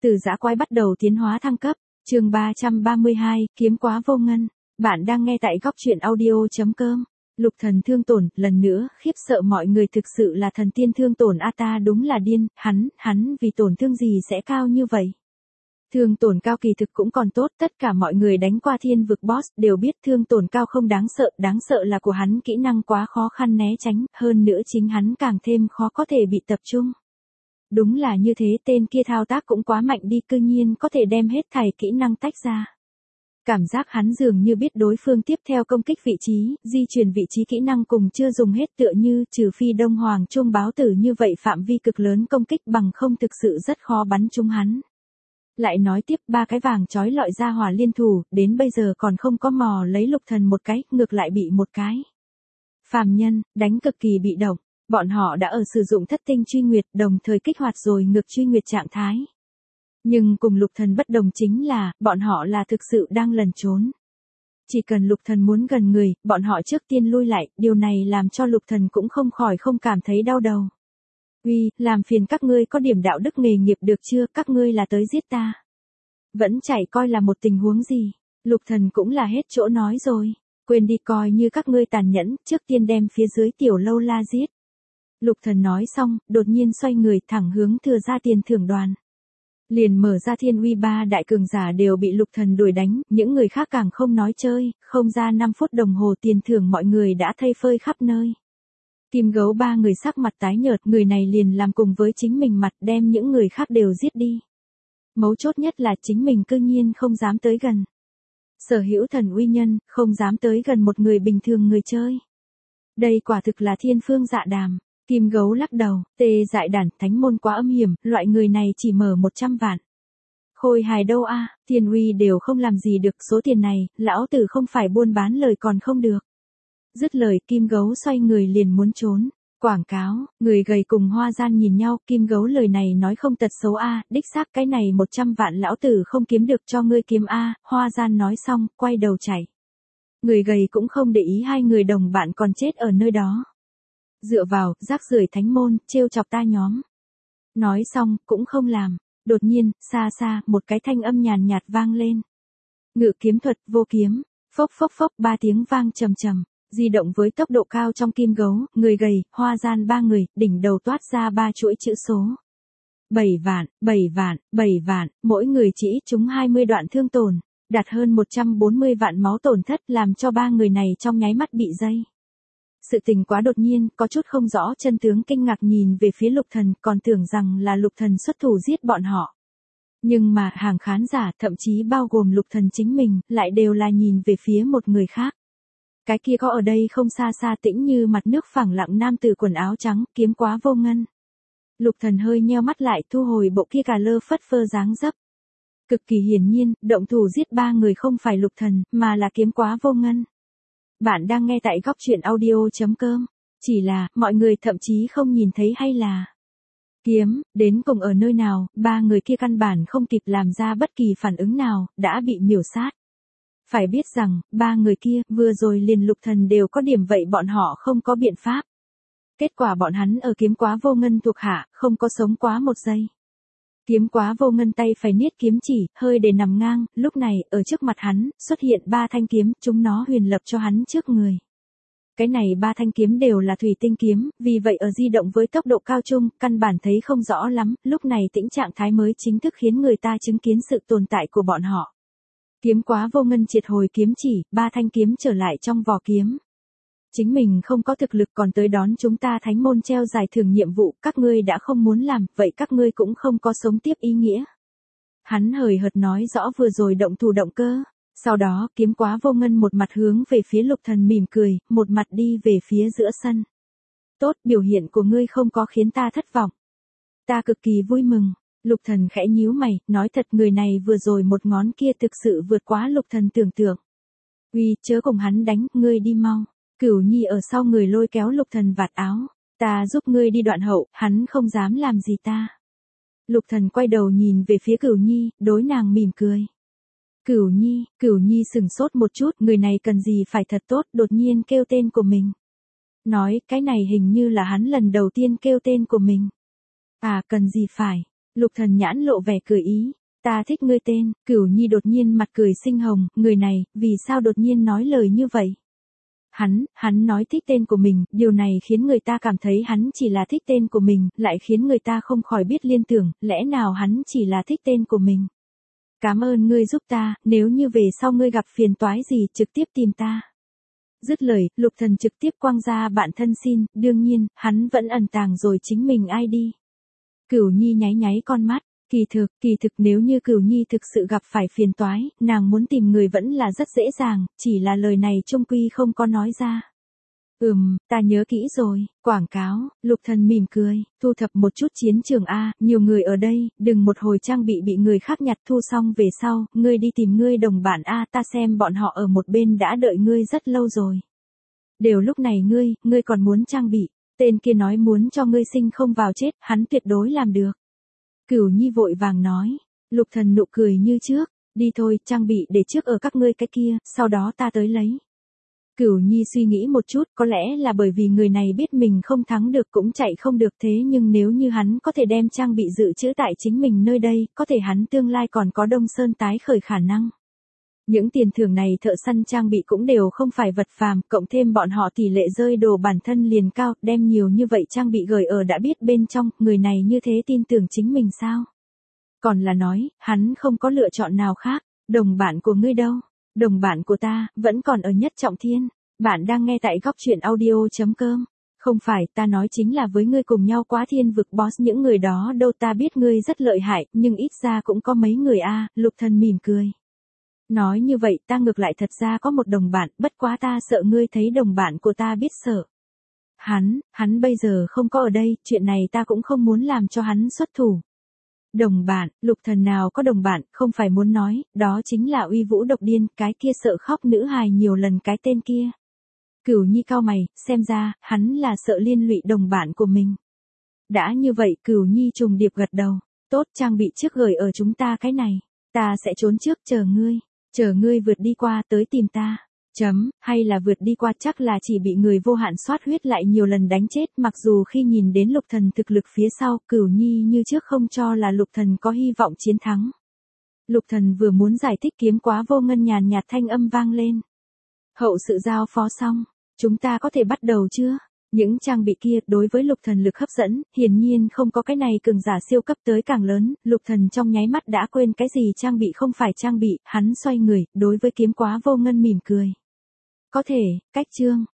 Từ dã quái bắt đầu tiến hóa thăng cấp, chương 332, kiếm quá vô ngân. Bạn đang nghe tại góc truyện audio.com. Lục thần thương tổn, lần nữa, khiếp sợ mọi người, thực sự là thần tiên thương tổn a, ta đúng là điên, hắn vì tổn thương gì sẽ cao như vậy. Thương tổn cao kỳ thực cũng còn tốt, tất cả mọi người đánh qua thiên vực boss đều biết thương tổn cao không đáng sợ là của hắn kỹ năng quá khó khăn né tránh, hơn nữa chính hắn càng thêm khó có thể bị tập trung. Đúng là như thế, tên kia thao tác cũng quá mạnh đi, cư nhiên có thể đem hết thảy kỹ năng tách ra. Cảm giác hắn dường như biết đối phương tiếp theo công kích vị trí, di chuyển vị trí kỹ năng cùng chưa dùng hết, tựa như trừ phi Đông Hoàng Trung báo tử như vậy phạm vi cực lớn công kích, bằng không thực sự rất khó bắn trúng hắn. Lại nói tiếp, ba cái vàng chói lọi ra hỏa liên thủ, đến bây giờ còn không có mò lấy lục thần một cái, ngược lại bị một cái phàm nhân đánh cực kỳ bị động. Bọn họ đã ở sử dụng thất tinh truy nguyệt, đồng thời kích hoạt rồi ngược truy nguyệt trạng thái. Nhưng cùng lục thần bất đồng chính là, bọn họ là thực sự đang lẩn trốn. Chỉ cần lục thần muốn gần người, bọn họ trước tiên lui lại, điều này làm cho lục thần cũng không khỏi không cảm thấy đau đầu. Uy, làm phiền các ngươi có điểm đạo đức nghề nghiệp được chưa, các ngươi là tới giết ta. Vẫn chạy coi là một tình huống gì, lục thần cũng là hết chỗ nói rồi. Quên đi, coi như các ngươi tàn nhẫn, trước tiên đem phía dưới tiểu lâu la giết. Lục thần nói xong, đột nhiên xoay người thẳng hướng thừa ra tiền thưởng đoàn. Liền mở ra thiên uy, ba đại cường giả đều bị lục thần đuổi đánh, những người khác càng không nói chơi, không ra 5 phút đồng hồ tiền thưởng mọi người đã thây phơi khắp nơi. Kim gấu ba người sắc mặt tái nhợt, người này liền làm cùng với chính mình mặt, đem những người khác đều giết đi. Mấu chốt nhất là chính mình cư nhiên không dám tới gần. Sở hữu thần uy nhân, không dám tới gần một người bình thường người chơi. Đây quả thực là thiên phương dạ đàm. Kim gấu lắc đầu, tê dại đản, thánh môn quá âm hiểm, loại người này chỉ mở 100 vạn. Khôi hài đâu a, thiên uy đều không làm gì được số tiền này, lão tử không phải buôn bán lời còn không được. Dứt lời, kim gấu xoay người liền muốn trốn. Quảng cáo, người gầy cùng Hoa Gian nhìn nhau, kim gấu lời này nói không tật xấu a, đích xác cái này 100 vạn lão tử không kiếm được, cho ngươi kiếm a, Hoa Gian nói xong, quay đầu chạy. Người gầy cũng không để ý hai người đồng bạn còn chết ở nơi đó. Dựa vào, rác rưởi thánh môn, trêu chọc ta nhóm. Nói xong, cũng không làm. Đột nhiên, xa xa, một cái thanh âm nhàn nhạt vang lên. Ngự kiếm thuật, vô kiếm. Phốc phốc phốc, 3 tiếng vang trầm trầm. Di động với tốc độ cao trong kim gấu, người gầy, Hoa Gian ba người, đỉnh đầu toát ra 3 chuỗi chữ số. 7 vạn, mỗi người chỉ trúng 20 đoạn thương tổn, đạt hơn 140 vạn máu tổn thất, làm cho ba người này trong nháy mắt bị dây. Sự tình quá đột nhiên, có chút không rõ chân tướng, kinh ngạc nhìn về phía lục thần, còn tưởng rằng là lục thần xuất thủ giết bọn họ. Nhưng mà, hàng khán giả, thậm chí bao gồm lục thần chính mình, lại đều là nhìn về phía một người khác. Cái kia có ở đây không xa xa tĩnh như mặt nước phẳng lặng nam tử quần áo trắng, kiếm quá vô ngân. Lục thần hơi nheo mắt lại, thu hồi bộ kia cà lơ phất phơ dáng dấp. Cực kỳ hiển nhiên, động thủ giết ba người không phải lục thần, mà là kiếm quá vô ngân. Bạn đang nghe tại góc truyện audio.com. Chỉ là, mọi người thậm chí không nhìn thấy hay là kiếm, đến cùng ở nơi nào, ba người kia căn bản không kịp làm ra bất kỳ phản ứng nào, đã bị miểu sát. Phải biết rằng, ba người kia, vừa rồi liền lục thần đều có điểm, vậy bọn họ không có biện pháp. Kết quả bọn hắn ở kiếm quá vô ngân thuộc hạ, không có sống quá 1 giây. Kiếm quá vô ngân tay phải niết kiếm chỉ, hơi để nằm ngang, lúc này, ở trước mặt hắn, xuất hiện 3 thanh kiếm, chúng nó huyền lập cho hắn trước người. Cái này 3 thanh kiếm đều là thủy tinh kiếm, vì vậy ở di động với tốc độ cao chung, căn bản thấy không rõ lắm, lúc này tĩnh trạng thái mới chính thức khiến người ta chứng kiến sự tồn tại của bọn họ. Kiếm quá vô ngân triệt hồi kiếm chỉ, 3 thanh kiếm trở lại trong vỏ kiếm. Chính mình không có thực lực còn tới đón chúng ta thánh môn treo giải thưởng nhiệm vụ, các ngươi đã không muốn làm, vậy các ngươi cũng không có sống tiếp ý nghĩa. Hắn hời hợt nói rõ vừa rồi động thủ động cơ, sau đó kiếm quá vô ngân một mặt hướng về phía lục thần mỉm cười, một mặt đi về phía giữa sân. Tốt, biểu hiện của ngươi không có khiến ta thất vọng. Ta cực kỳ vui mừng. Lục thần khẽ nhíu mày, nói thật, người này vừa rồi một ngón kia thực sự vượt quá lục thần tưởng tượng. Uy, chớ cùng hắn đánh, ngươi đi mau. Cửu Nhi ở sau người lôi kéo lục thần vạt áo. Ta giúp ngươi đi đoạn hậu, hắn không dám làm gì ta. Lục thần quay đầu nhìn về phía Cửu Nhi, đối nàng mỉm cười. Cửu Nhi sừng sốt một chút, người này cần gì phải thật tốt, đột nhiên kêu tên của mình. Nói, cái này hình như là hắn lần đầu tiên kêu tên của mình. À, cần gì phải. Lục Thần nhãn lộ vẻ cười ý. Ta thích ngươi tên, Cửu Nhi đột nhiên mặt cười xinh hồng, người này, vì sao đột nhiên nói lời như vậy? Hắn nói thích tên của mình, điều này khiến người ta cảm thấy hắn chỉ là thích tên của mình, lại khiến người ta không khỏi biết liên tưởng, lẽ nào hắn chỉ là thích tên của mình. Cảm ơn ngươi giúp ta, nếu như về sau ngươi gặp phiền toái gì, trực tiếp tìm ta. Dứt lời, Lục Thần trực tiếp quăng ra bạn thân xin, đương nhiên, hắn vẫn ẩn tàng rồi chính mình ID. Cửu Nhi nháy nháy con mắt. Kỳ thực nếu như Cửu Nhi thực sự gặp phải phiền toái, nàng muốn tìm người vẫn là rất dễ dàng, chỉ là lời này chung quy không có nói ra. Ta nhớ kỹ rồi, quảng cáo, Lục Thần mỉm cười, thu thập một chút chiến trường A, nhiều người ở đây, đừng một hồi trang bị người khác nhặt thu xong về sau, ngươi đi tìm ngươi đồng bạn A, ta xem bọn họ ở một bên đã đợi ngươi rất lâu rồi. Đều lúc này ngươi còn muốn trang bị, tên kia nói muốn cho ngươi sinh không vào chết, hắn tuyệt đối làm được. Cửu Nhi vội vàng nói, Lục Thần nụ cười như trước, đi thôi, trang bị để trước ở các ngươi cái kia, sau đó ta tới lấy. Cửu Nhi suy nghĩ một chút, có lẽ là bởi vì người này biết mình không thắng được cũng chạy không được, thế nhưng nếu như hắn có thể đem trang bị dự trữ tại chính mình nơi đây, có thể hắn tương lai còn có Đông Sơn tái khởi khả năng. Những tiền thưởng này thợ săn trang bị cũng đều không phải vật phàm, cộng thêm bọn họ tỷ lệ rơi đồ bản thân liền cao, đem nhiều như vậy trang bị gửi ở đã biết bên trong, người này như thế tin tưởng chính mình sao? Còn là nói, hắn không có lựa chọn nào khác, đồng bạn của ngươi đâu? Đồng bạn của ta, vẫn còn ở Nhất Trọng Thiên. Bạn đang nghe tại góc truyện audio.com. Không phải, ta nói chính là với ngươi cùng nhau quá thiên vực boss, những người đó đâu, ta biết ngươi rất lợi hại, nhưng ít ra cũng có mấy người a. Lục Thần mỉm cười. Nói như vậy, ta ngược lại thật ra có một đồng bạn, bất quá ta sợ ngươi thấy đồng bạn của ta biết sợ. Hắn bây giờ không có ở đây, chuyện này ta cũng không muốn làm cho hắn xuất thủ. Đồng bạn, Lục Thần nào có đồng bạn, không phải muốn nói, đó chính là Uy Vũ độc điên, cái kia sợ khóc nữ hài nhiều lần cái tên kia. Cửu Nhi cau mày, xem ra, hắn là sợ liên lụy đồng bạn của mình. Đã như vậy, Cửu Nhi trùng điệp gật đầu, tốt, trang bị trước gửi ở chúng ta cái này, ta sẽ trốn trước chờ ngươi vượt đi qua tới tìm ta. Hay là vượt đi qua, chắc là chỉ bị người vô hạn soát huyết lại nhiều lần đánh chết, mặc dù khi nhìn đến Lục Thần thực lực phía sau, Cửu Nhi như trước không cho là Lục Thần có hy vọng chiến thắng. Lục Thần vừa muốn giải thích, kiếm quá vô ngân nhàn nhạt thanh âm vang lên. Hậu sự giao phó xong, chúng ta có thể bắt đầu chưa? Những trang bị kia đối với Lục Thần lực hấp dẫn, hiển nhiên không có cái này cường giả siêu cấp tới càng lớn, Lục Thần trong nháy mắt đã quên cái gì trang bị không phải trang bị, hắn xoay người, đối với kiếm quá vô ngân mỉm cười. Có thể, cách chương.